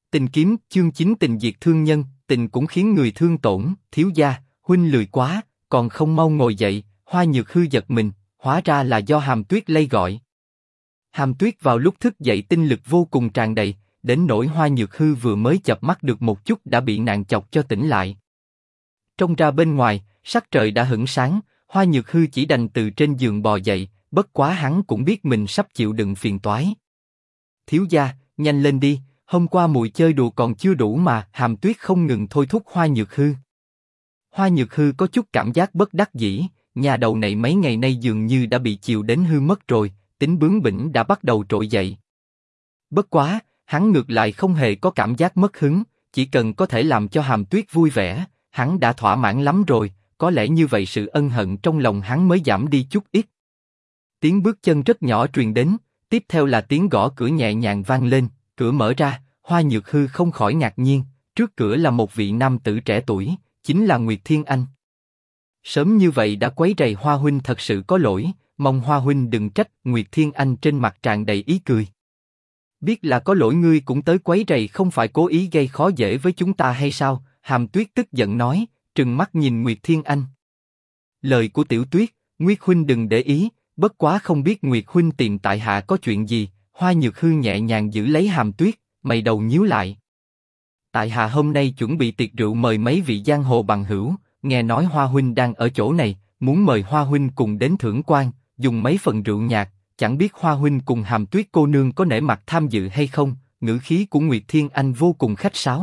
Tình kiếm chương 9 tình diệt thương nhân, tình cũng khiến người thương tổn, thiếu gia, huynh lười quá, còn không mau ngồi dậy. Hoa Nhược Hư giật mình, hóa ra là do Hàm Tuyết lay gọi. Hàm Tuyết vào lúc thức dậy tinh lực vô cùng tràn đầy, đến nỗi Hoa Nhược Hư vừa mới chợp mắt được một chút đã bị nàng chọc cho tỉnh lại. Trông ra bên ngoài, sắc trời đã hửng sáng, Hoa Nhược Hư chỉ đành từ trên giường bò dậy, bất quá hắn cũng biết mình sắp chịu đựng phiền toái. Thiếu gia, nhanh lên đi, hôm qua muội chơi đùa còn chưa đủ mà. Hàm Tuyết không ngừng thôi thúc Hoa Nhược Hư. Hoa Nhược Hư có chút cảm giác bất đắc dĩ, nhà đầu này mấy ngày nay dường như đã bị chiều đến hư mất rồi, tính bướng bỉnh đã bắt đầu trỗi dậy. Bất quá, hắn ngược lại không hề có cảm giác mất hứng, chỉ cần có thể làm cho Hàm Tuyết vui vẻ, hắn đã thỏa mãn lắm rồi, có lẽ như vậy sự ân hận trong lòng hắn mới giảm đi chút ít. Tiếng bước chân rất nhỏ truyền đến, tiếp theo là tiếng gõ cửa nhẹ nhàng vang lên, cửa mở ra, Hoa Nhược Hư không khỏi ngạc nhiên, trước cửa là một vị nam tử trẻ tuổi, chính là Nguyệt Thiên Anh. Sớm như vậy đã quấy rầy Hoa huynh thật sự có lỗi, mong Hoa huynh đừng trách. Nguyệt Thiên Anh trên mặt tràn đầy ý cười. Biết là có lỗi ngươi cũng tới quấy rầy, không phải cố ý gây khó dễ với chúng ta hay sao? Hàm Tuyết tức giận nói, trừng mắt nhìn Nguyệt Thiên Anh. Lời của Tiểu Tuyết, Nguyệt huynh đừng để ý, bất quá không biết Nguyệt huynh tìm tại hạ có chuyện gì? Hoa Nhược Hư nhẹ nhàng giữ lấy Hàm Tuyết, mày đầu nhíu lại. Tại hạ hôm nay chuẩn bị tiệc rượu mời mấy vị giang hồ bằng hữu, nghe nói Hoa huynh đang ở chỗ này, muốn mời Hoa huynh cùng đến thưởng quan, dùng mấy phần rượu nhạt, chẳng biết Hoa huynh cùng Hàm Tuyết cô nương có nể mặt tham dự hay không? Ngữ khí của Nguyệt Thiên Anh vô cùng khách sáo.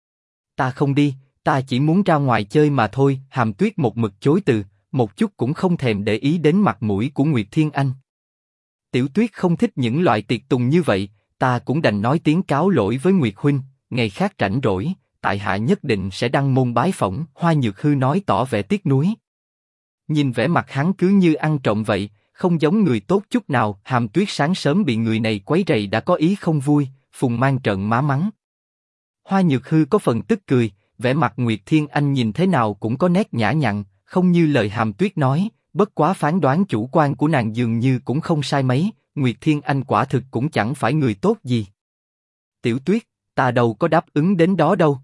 Ta không đi, ta chỉ muốn ra ngoài chơi mà thôi. Hàm Tuyết một mực chối từ, một chút cũng không thèm để ý đến mặt mũi của Nguyệt Thiên Anh. Tiểu Tuyết không thích những loại tiệc tùng như vậy, ta cũng đành nói tiếng cáo lỗi với Nguyệt huynh, ngày khác rảnh rỗi, tại hạ nhất định sẽ đăng môn bái phỏng. Hoa Nhược Hư nói tỏ vẻ tiếc nuối. Nhìn vẻ mặt hắn cứ như ăn trộm vậy, không giống người tốt chút nào. Hàm Tuyết sáng sớm bị người này quấy rầy đã có ý không vui, phùng mang trợn má mắng. Hoa Nhược Hư có phần tức cười, vẻ mặt Nguyệt Thiên Anh nhìn thế nào cũng có nét nhã nhặn, không như lời Hàm Tuyết nói, bất quá phán đoán chủ quan của nàng dường như cũng không sai mấy, Nguyệt Thiên Anh quả thực cũng chẳng phải người tốt gì. Tiểu Tuyết, ta đâu có đáp ứng đến đó đâu.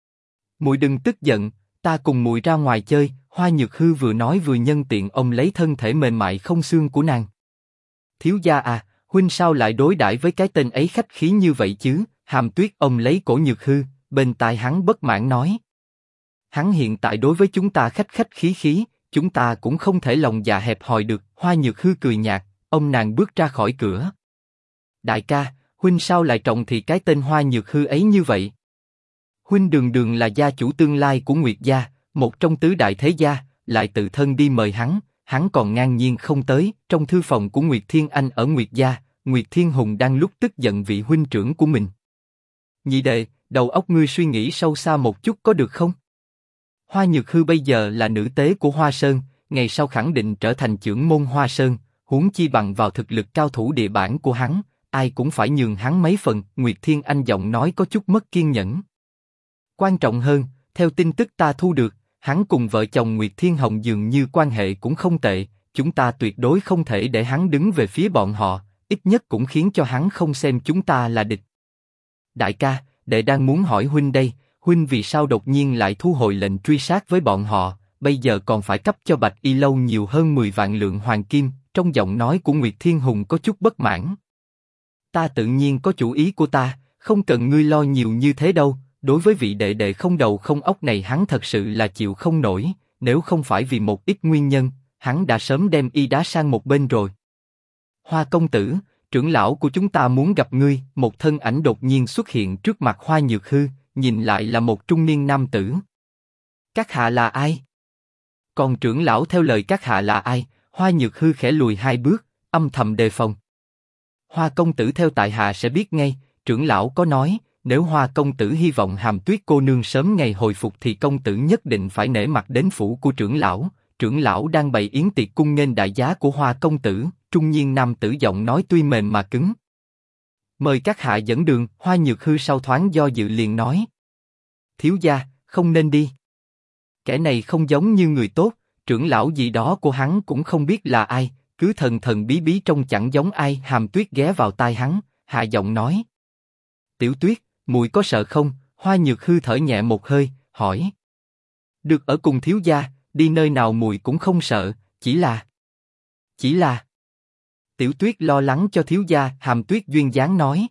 Muội đừng tức giận, ta cùng muội ra ngoài chơi. Hoa Nhược Hư vừa nói vừa nhân tiện ôm lấy thân thể mềm mại không xương của nàng. Thiếu gia à, huynh sao lại đối đãi với cái tên ấy khách khí như vậy chứ? Hàm Tuyết ôm lấy cổ Nhược Hư, bên tai hắn bất mãn nói. Hắn hiện tại đối với chúng ta khách khách khí khí, chúng ta cũng không thể lòng dạ hẹp hòi được. Hoa Nhược Hư cười nhạt, ôm nàng bước ra khỏi cửa. Đại ca, huynh sao lại trọng thì cái tên Hoa Nhược Hư ấy như vậy? Huynh đường đường là gia chủ tương lai của Nguyệt gia, một trong tứ đại thế gia, lại tự thân đi mời hắn còn ngang nhiên không tới. Trong thư phòng của Nguyệt Thiên Anh ở Nguyệt gia, Nguyệt Thiên Hùng đang lúc tức giận vị huynh trưởng của mình. Nhị đệ, đầu óc ngươi suy nghĩ sâu xa một chút có được không? Hoa Nhược Hư bây giờ là nữ tế của Hoa Sơn, ngày sau khẳng định trở thành trưởng môn Hoa Sơn, huống chi bằng vào thực lực cao thủ địa bản của hắn, ai cũng phải nhường hắn mấy phần. Nguyệt Thiên Anh giọng nói có chút mất kiên nhẫn. Quan trọng hơn, theo tin tức ta thu được, hắn cùng vợ chồng Nguyệt Thiên Hồng dường như quan hệ cũng không tệ, chúng ta tuyệt đối không thể để hắn đứng về phía bọn họ, ít nhất cũng khiến cho hắn không xem chúng ta là địch. Đại ca, đệ đang muốn hỏi huynh đây, huynh vì sao đột nhiên lại thu hồi lệnh truy sát với bọn họ, bây giờ còn phải cấp cho Bạch Y Lâu nhiều hơn 10 vạn lượng hoàng kim? Trong giọng nói của Nguyệt Thiên Hùng có chút bất mãn. Ta tự nhiên có chủ ý của ta, không cần ngươi lo nhiều như thế đâu. Đối với vị đệ đệ không đầu không óc này hắn thật sự là chịu không nổi, nếu không phải vì một ít nguyên nhân, hắn đã sớm đem y đá sang một bên rồi. Hoa công tử, trưởng lão của chúng ta muốn gặp ngươi. Một thân ảnh đột nhiên xuất hiện trước mặt Hoa Nhược Hư, nhìn lại là một trung niên nam tử. Các hạ là ai? Còn trưởng lão theo lời các hạ là ai? Hoa Nhược Hư khẽ lùi hai bước, âm thầm đề phòng. Hoa công tử theo tại hạ sẽ biết ngay, trưởng lão có nói, nếu Hoa công tử hy vọng Hàm Tuyết cô nương sớm ngày hồi phục thì công tử nhất định phải nể mặt đến phủ của trưởng lão. Trưởng lão đang bày yến tiệc cung nghênh đại giá của Hoa công tử. Trung niên nam tử giọng nói tuy mềm mà cứng. Mời các hạ dẫn đường. Hoa Nhược Hư sau thoáng do dự liền nói. Thiếu gia, không nên đi. Kẻ này không giống như người tốt, trưởng lão gì đó của hắn cũng không biết là ai, cứ thần thần bí bí trông chẳng giống ai. Hàm Tuyết ghé vào tai hắn, hạ giọng nói. Tiểu Tuyết, muội có sợ không? Hoa Nhược Hư thở nhẹ một hơi, hỏi. Được ở cùng thiếu gia, đi nơi nào muội cũng không sợ, chỉ là. Tiểu Tuyết lo lắng cho thiếu gia, Hàm Tuyết duyên dáng nói.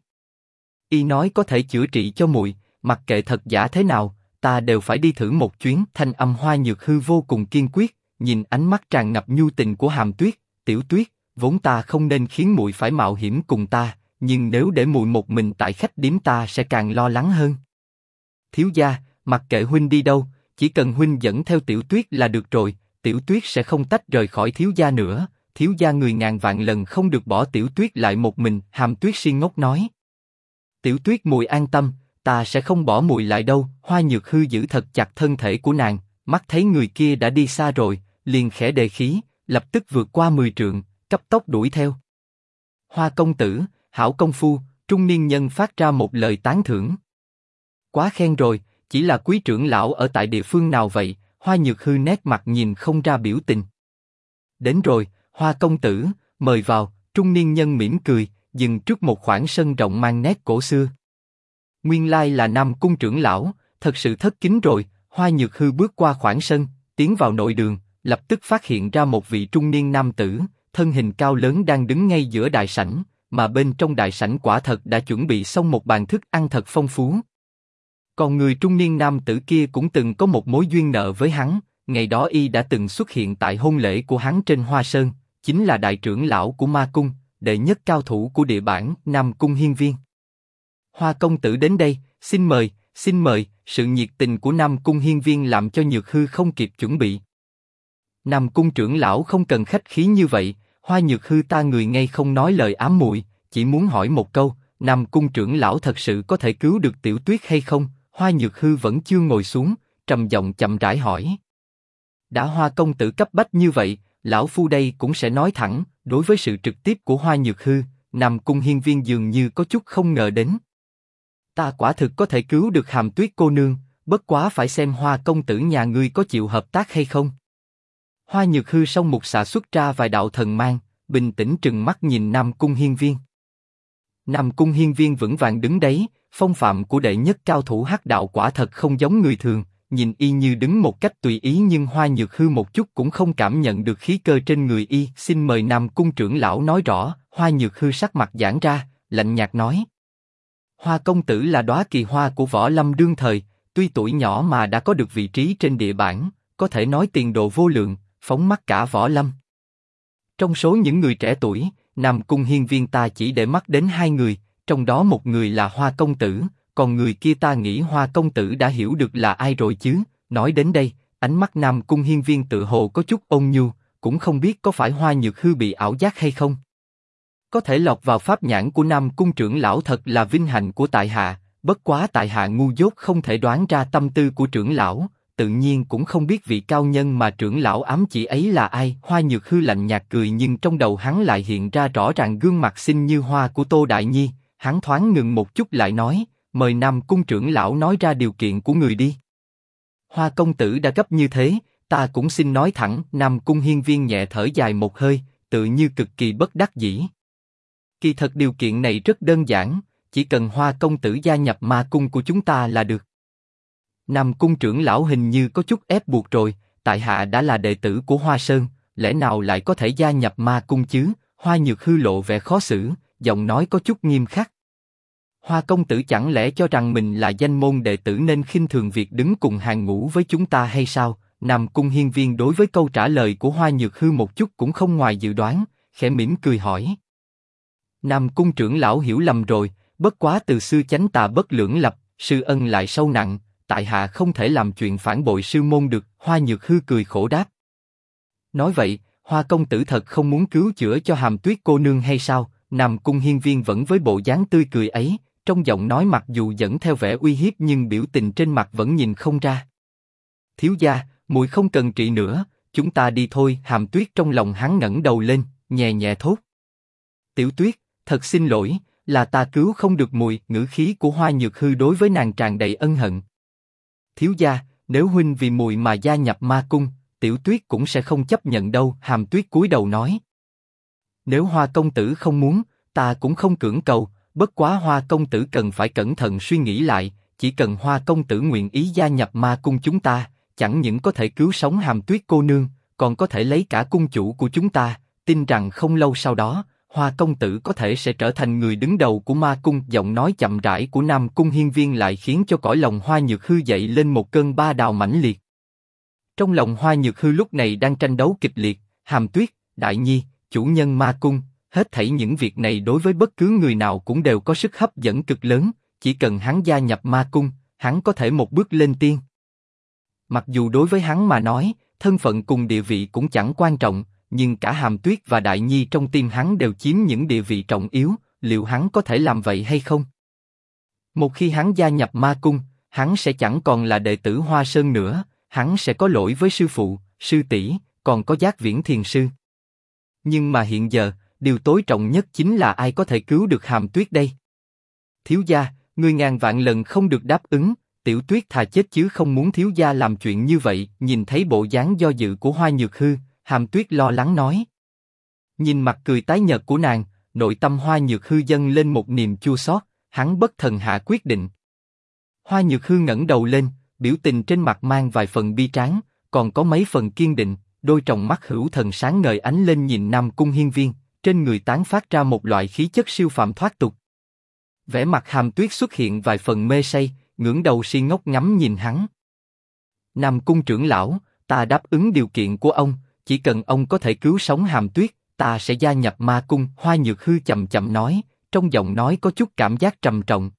Y nói có thể chữa trị cho muội, mặc kệ thật giả thế nào, ta đều phải đi thử một chuyến. Thanh âm Hoa Nhược Hư vô cùng kiên quyết, nhìn ánh mắt tràn ngập nhu tình của Hàm Tuyết. Tiểu Tuyết, vốn ta không nên khiến muội phải mạo hiểm cùng ta, nhưng nếu để muội một mình tại khách điếm ta sẽ càng lo lắng hơn. Thiếu gia, mặc kệ huynh đi đâu, chỉ cần huynh dẫn theo Tiểu Tuyết là được rồi. Tiểu Tuyết sẽ không tách rời khỏi thiếu gia nữa. Thiếu gia người ngàn vạn lần không được bỏ Tiểu Tuyết lại một mình. Hàm Tuyết si ngốc nói. Tiểu Tuyết muội an tâm, ta sẽ không bỏ muội lại đâu. Hoa Nhược Hư giữ thật chặt thân thể của nàng, mắt thấy người kia đã đi xa rồi, liền khẽ đề khí, lập tức vượt qua 10 trượng, cấp tốc đuổi theo. Hoa công tử, hảo công phu. Trung niên nhân phát ra một lời tán thưởng. Quá khen rồi, chỉ là Quý trưởng lão ở tại địa phương nào vậy? Hoa Nhược Hư nét mặt nhìn không ra biểu tình. Đến rồi, Hoa công tử, mời vào. Trung niên nhân mỉm cười, dừng trước một khoảng sân rộng mang nét cổ xưa. Nguyên lai là Nam cung trưởng lão, thật sự thất kính rồi. Hoa Nhược Hư bước qua khoảng sân, tiến vào nội đường, lập tức phát hiện ra một vị trung niên nam tử, thân hình cao lớn đang đứng ngay giữa đại sảnh, mà bên trong đại sảnh quả thật đã chuẩn bị xong một bàn thức ăn thật phong phú. Còn người trung niên nam tử kia cũng từng có một mối duyên nợ với hắn, ngày đó y đã từng xuất hiện tại hôn lễ của hắn trên Hoa Sơn, chính là đại trưởng lão của Ma Cung, đệ nhất cao thủ của địa bản Nam Cung Hiên Viên. Hoa công tử đến đây, xin mời, xin mời. Sự nhiệt tình của Nam Cung Hiên Viên làm cho Nhược Hư không kịp chuẩn bị. Nam Cung trưởng lão không cần khách khí như vậy. Hoa Nhược Hư ta người ngay không nói lời ám muội, chỉ muốn hỏi một câu, Nam Cung trưởng lão thật sự có thể cứu được Tiểu Tuyết hay không? Hoa Nhược Hư vẫn chưa ngồi xuống, trầm giọng chậm rãi hỏi. Đã Hoa công tử cấp bách như vậy, lão phu đây cũng sẽ nói thẳng. Đối với sự trực tiếp của Hoa Nhược Hư, Nam Cung Hiên Viên dường như có chút không ngờ đến. Ta quả thực có thể cứu được Hàm Tuyết cô nương, bất quá phải xem Hoa công tử nhà ngươi có chịu hợp tác hay không. Hoa Nhược Hư song mục xạ xuất ra vài đạo thần mang, bình tĩnh trừng mắt nhìn Nam Cung Hiên Viên. Nam Cung Hiên Viên vững vàng đứng đấy, phong phạm của đệ nhất cao thủ hắc đạo quả thật không giống người thường, nhìn y như đứng một cách tùy ý nhưng Hoa Nhược Hư một chút cũng không cảm nhận được khí cơ trên người y. Xin mời Nam Cung trưởng lão nói rõ. Hoa Nhược Hư sắc mặt giãn ra, lạnh nhạt nói. Hoa công tử là đóa kỳ hoa của võ lâm đương thời, tuy tuổi nhỏ mà đã có được vị trí trên địa bản, có thể nói tiền đồ vô lượng, phóng mắt cả võ lâm. Trong số những người trẻ tuổi, Nam Cung Hiên Viên ta chỉ để mắt đến 2 người, trong đó một người là Hoa công tử, còn người kia ta nghĩ Hoa công tử đã hiểu được là ai rồi chứ. Nói đến đây, ánh mắt Nam Cung Hiên Viên tự hồ có chút ôn nhu, cũng không biết có phải Hoa Nhược Hư bị ảo giác hay không. Có thể lọt vào pháp nhãn của Nam Cung trưởng lão thật là vinh hạnh của tại hạ, bất quá tại hạ ngu dốt không thể đoán ra tâm tư của trưởng lão, tự nhiên cũng không biết vị cao nhân mà trưởng lão ám chỉ ấy là ai. Hoa Nhược Hư lạnh nhạt cười nhưng trong đầu hắn lại hiện ra rõ ràng gương mặt xinh như hoa của Tô Đại Nhi, hắn thoáng ngừng một chút lại nói, mời Nam Cung trưởng lão nói ra điều kiện của người đi. Hoa công tử đã gấp như thế, ta cũng xin nói thẳng. Nam Cung Hiên Viên nhẹ thở dài một hơi, tự như cực kỳ bất đắc dĩ. Kỳ thật điều kiện này rất đơn giản, chỉ cần Hoa công tử gia nhập Ma Cung của chúng ta là được. Nam Cung trưởng lão hình như có chút ép buộc rồi, tại hạ đã là đệ tử của Hoa Sơn, lẽ nào lại có thể gia nhập Ma Cung chứ? Hoa Nhược Hư lộ vẻ khó xử, giọng nói có chút nghiêm khắc. Hoa công tử chẳng lẽ cho rằng mình là danh môn đệ tử nên khinh thường việc đứng cùng hàng ngũ với chúng ta hay sao? Nam Cung Hiên Viên đối với câu trả lời của Hoa Nhược Hư một chút cũng không ngoài dự đoán, khẽ mỉm cười hỏi. Nam Cung trưởng lão hiểu lầm rồi, bất quá từ xưa chánh tà bất lưỡng lập, sư ân lại sâu nặng, tại hạ không thể làm chuyện phản bội sư môn được. Hoa Nhược Hư cười khổ đáp. Nói vậy, Hoa công tử thật không muốn cứu chữa cho Hàm Tuyết cô nương hay sao? Nam Cung Hiên Viên vẫn với bộ dáng tươi cười ấy, trong giọng nói mặc dù dẫn theo vẻ uy hiếp nhưng biểu tình trên mặt vẫn nhìn không ra. Thiếu gia, muội không cần trị nữa, chúng ta đi thôi. Hàm Tuyết trong lòng hắn ngẩng đầu lên, nhẹ nhẹ thốt. Tiểu Tuyết, thật xin lỗi, là ta cứu không được muội. Ngữ khí của Hoa Nhược Hư đối với nàng tràn đầy ân hận. Thiếu gia, nếu huynh vì muội mà gia nhập Ma Cung, Tiểu Tuyết cũng sẽ không chấp nhận đâu. Hàm Tuyết cúi đầu nói. Nếu Hoa công tử không muốn, ta cũng không cưỡng cầu, bất quá Hoa công tử cần phải cẩn thận suy nghĩ lại, chỉ cần Hoa công tử nguyện ý gia nhập ma cung chúng ta, chẳng những có thể cứu sống Hàm Tuyết cô nương, còn có thể lấy cả cung chủ của chúng ta, tin rằng không lâu sau đó, Hoa công tử có thể sẽ trở thành người đứng đầu của ma cung. Giọng nói chậm rãi của Nam Cung Hiên Viên lại khiến cho cõi lòng Hoa Nhược Hư dậy lên một cơn ba đào mãnh liệt. Trong lòng Hoa Nhược Hư lúc này đang tranh đấu kịch liệt, Hàm Tuyết, Đại Nhi, chủ nhân ma cung, hết thảy những việc này đối với bất cứ người nào cũng đều có sức hấp dẫn cực lớn, chỉ cần hắn gia nhập ma cung, hắn có thể một bước lên tiên. Mặc dù đối với hắn mà nói, thân phận cùng địa vị cũng chẳng quan trọng, nhưng cả Hàm Tuyết và Đại Nhi trong tim hắn đều chiếm những địa vị trọng yếu, liệu hắn có thể làm vậy hay không? Một khi hắn gia nhập ma cung, hắn sẽ chẳng còn là đệ tử Hoa Sơn nữa, hắn sẽ có lỗi với sư phụ, sư tỷ, còn có Giác Viễn Thiền sư. Nhưng mà hiện giờ, điều tối trọng nhất chính là ai có thể cứu được Hàm Tuyết đây? Thiếu gia, ngươi ngàn vạn lần không được đáp ứng, Tiểu Tuyết thà chết chứ không muốn thiếu gia làm chuyện như vậy. Nhìn thấy bộ dáng do dự của Hoa Nhược Hư, Hàm Tuyết lo lắng nói. Nhìn mặt cười tái nhợt của nàng, nội tâm Hoa Nhược Hư dâng lên một niềm chua xót, hắn bất thần hạ quyết định. Hoa Nhược Hư ngẩng đầu lên, biểu tình trên mặt mang vài phần bi tráng, còn có mấy phần kiên định, đôi tròng mắt hữu thần sáng ngời ánh lên nhìn Nam Cung Hiên Viên, trên người tán phát ra một loại khí chất siêu phàm thoát tục. Vẻ mặt Hàm Tuyết xuất hiện vài phần mê say, ngẩng đầu si ngốc ngắm nhìn hắn. Nam Cung trưởng lão, ta đáp ứng điều kiện của ông, chỉ cần ông có thể cứu sống Hàm Tuyết, ta sẽ gia nhập ma cung. Hoa Nhược Hư chậm chậm nói, trong giọng nói có chút cảm giác trầm trọng.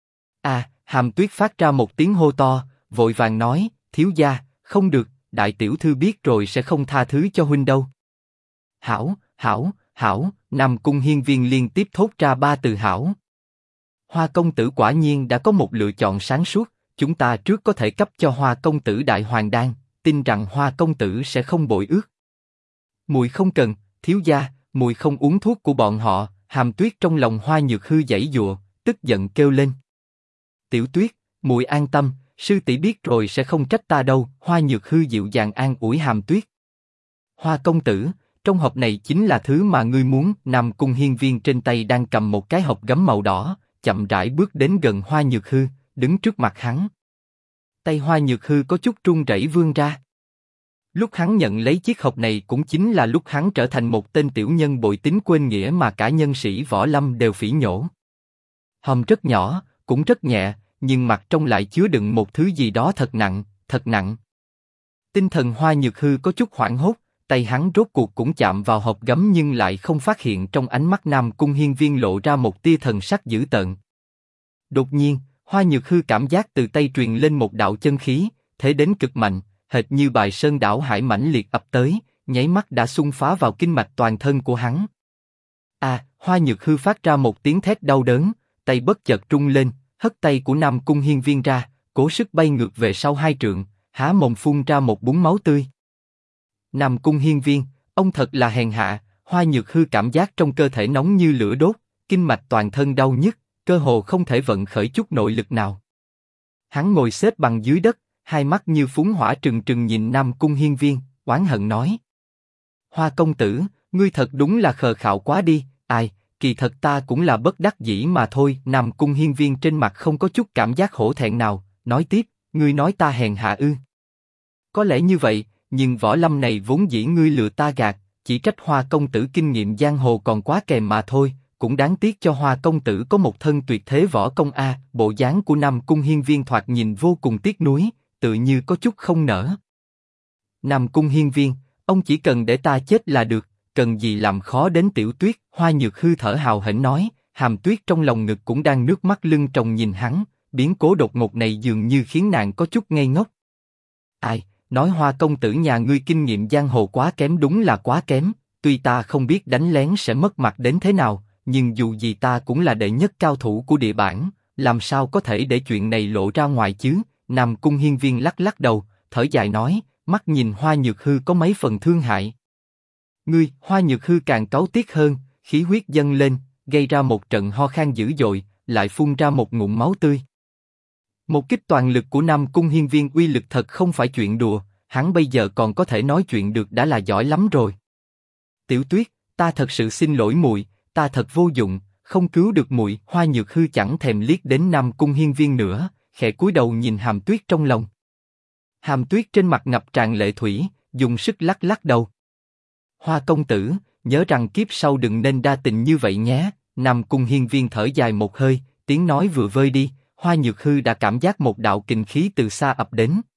Hàm Tuyết phát ra một tiếng hô to, vội vàng nói, thiếu gia, không được, đại tiểu thư biết rồi sẽ không tha thứ cho huynh đâu. Hảo, hảo, hảo, Nam Cung Hiên Viên liên tiếp thốt ra ba từ hảo. Hoa công tử quả nhiên đã có một lựa chọn sáng suốt, chúng ta trước có thể cấp cho Hoa công tử đại hoàng đan, tin rằng Hoa công tử sẽ không bội ước. Muội không cần, thiếu gia, muội không uống thuốc của bọn họ. Hàm Tuyết trong lòng Hoa Nhược Hư giãy giụa, tức giận kêu lên. Tiểu Tuyết, muội an tâm, sư tỷ biết rồi sẽ không trách ta đâu. Hoa Nhược Hư dịu dàng an ủi Hàm Tuyết. Hoa công tử, trong hộp này chính là thứ mà ngươi muốn. Nam Cung Hiên Viên trên tay đang cầm một cái hộp gấm màu đỏ, chậm rãi bước đến gần Hoa Nhược Hư, đứng trước mặt hắn. Tay Hoa Nhược Hư có chút run rẩy vươn ra. Lúc hắn nhận lấy chiếc hộp này cũng chính là lúc hắn trở thành một tên tiểu nhân bội tín quên nghĩa mà cả nhân sĩ võ lâm đều phỉ nhổ. Hòm rất nhỏ, cũng rất nhẹ, nhưng mặt trong lại chứa đựng một thứ gì đó thật nặng, thật nặng. Tinh thần Hoa Nhược Hư có chút hoảng hốt, tay hắn rốt cuộc cũng chạm vào hộp gấm nhưng lại không phát hiện trong ánh mắt Nam Cung Hiên Viên lộ ra một tia thần sắc dữ tợn. Đột nhiên, Hoa Nhược Hư cảm giác từ tay truyền lên một đạo chân khí, thế đến cực mạnh, hệt như bài sơn đảo hải mãnh liệt ập tới, nháy mắt đã xung phá vào kinh mạch toàn thân của hắn. Hoa Nhược Hư phát ra một tiếng thét đau đớn, tay bất chợt rung lên, hất tay của Nam Cung Hiên Viên ra, cố sức bay ngược về sau 2 trượng, há mồm phun ra một búng máu tươi. Nam Cung Hiên Viên, ông thật là hèn hạ. Hoa Nhược Hư cảm giác trong cơ thể nóng như lửa đốt, kinh mạch toàn thân đau nhức, cơ hồ không thể vận khởi chút nội lực nào. Hắn ngồi xếp bằng dưới đất, hai mắt như phúng hỏa trừng trừng nhìn Nam Cung Hiên Viên, oán hận nói: Hoa công tử, ngươi thật đúng là khờ khạo quá đi. Kỳ thật ta cũng là bất đắc dĩ mà thôi. Nam Cung Hiên Viên trên mặt không có chút cảm giác hổ thẹn nào, nói tiếp: ngươi nói ta hèn hạ ư? Có lẽ như vậy, nhưng võ lâm này vốn dĩ ngươi lừa ta gạt, chỉ trách Hoa công tử kinh nghiệm giang hồ còn quá kém mà thôi. Cũng đáng tiếc cho Hoa công tử có một thân tuyệt thế võ công a. Bộ dáng của Nam Cung Hiên Viên thoạt nhìn vô cùng tiếc nuối, tự như có chút không nỡ. Nam Cung Hiên Viên, ông chỉ cần để ta chết là được, cần gì làm khó đến Tiểu Tuyết. Hoa Nhược Hư thở hào hển nói. Hàm Tuyết trong lòng ngực cũng đang nước mắt lưng tròng nhìn hắn, biến cố đột ngột này dường như khiến nàng có chút ngây ngốc. Nói Hoa công tử nhà ngươi kinh nghiệm giang hồ quá kém, đúng là quá kém. Tuy ta không biết đánh lén sẽ mất mặt đến thế nào, nhưng dù gì ta cũng là đệ nhất cao thủ của địa bản, làm sao có thể để chuyện này lộ ra ngoài chứ? Nam Cung Hiên Viên lắc lắc đầu, thở dài nói, mắt nhìn Hoa Nhược Hư có mấy phần thương hại. Ngươi, Hoa Nhược Hư càng cáu tiếc hơn, khí huyết dâng lên, gây ra một trận ho khan dữ dội, lại phun ra một ngụm máu tươi. Một kích toàn lực của Nam Cung Hiên Viên uy lực thật không phải chuyện đùa, hắn bây giờ còn có thể nói chuyện được đã là giỏi lắm rồi. Tiểu Tuyết, ta thật sự xin lỗi muội, ta thật vô dụng, không cứu được muội. Hoa Nhược Hư chẳng thèm liếc đến Nam Cung Hiên Viên nữa, khẽ cúi đầu nhìn Hàm Tuyết trong lòng. Hàm Tuyết trên mặt ngập tràn lệ thủy, dùng sức lắc lắc đầu. Hoa công tử, nhớ rằng kiếp sau đừng nên đa tình như vậy nhé. Nam Cung Hiên Viên thở dài một hơi, tiếng nói vừa vơi đi, Hoa Nhược Hư đã cảm giác một đạo kình khí từ xa ập đến.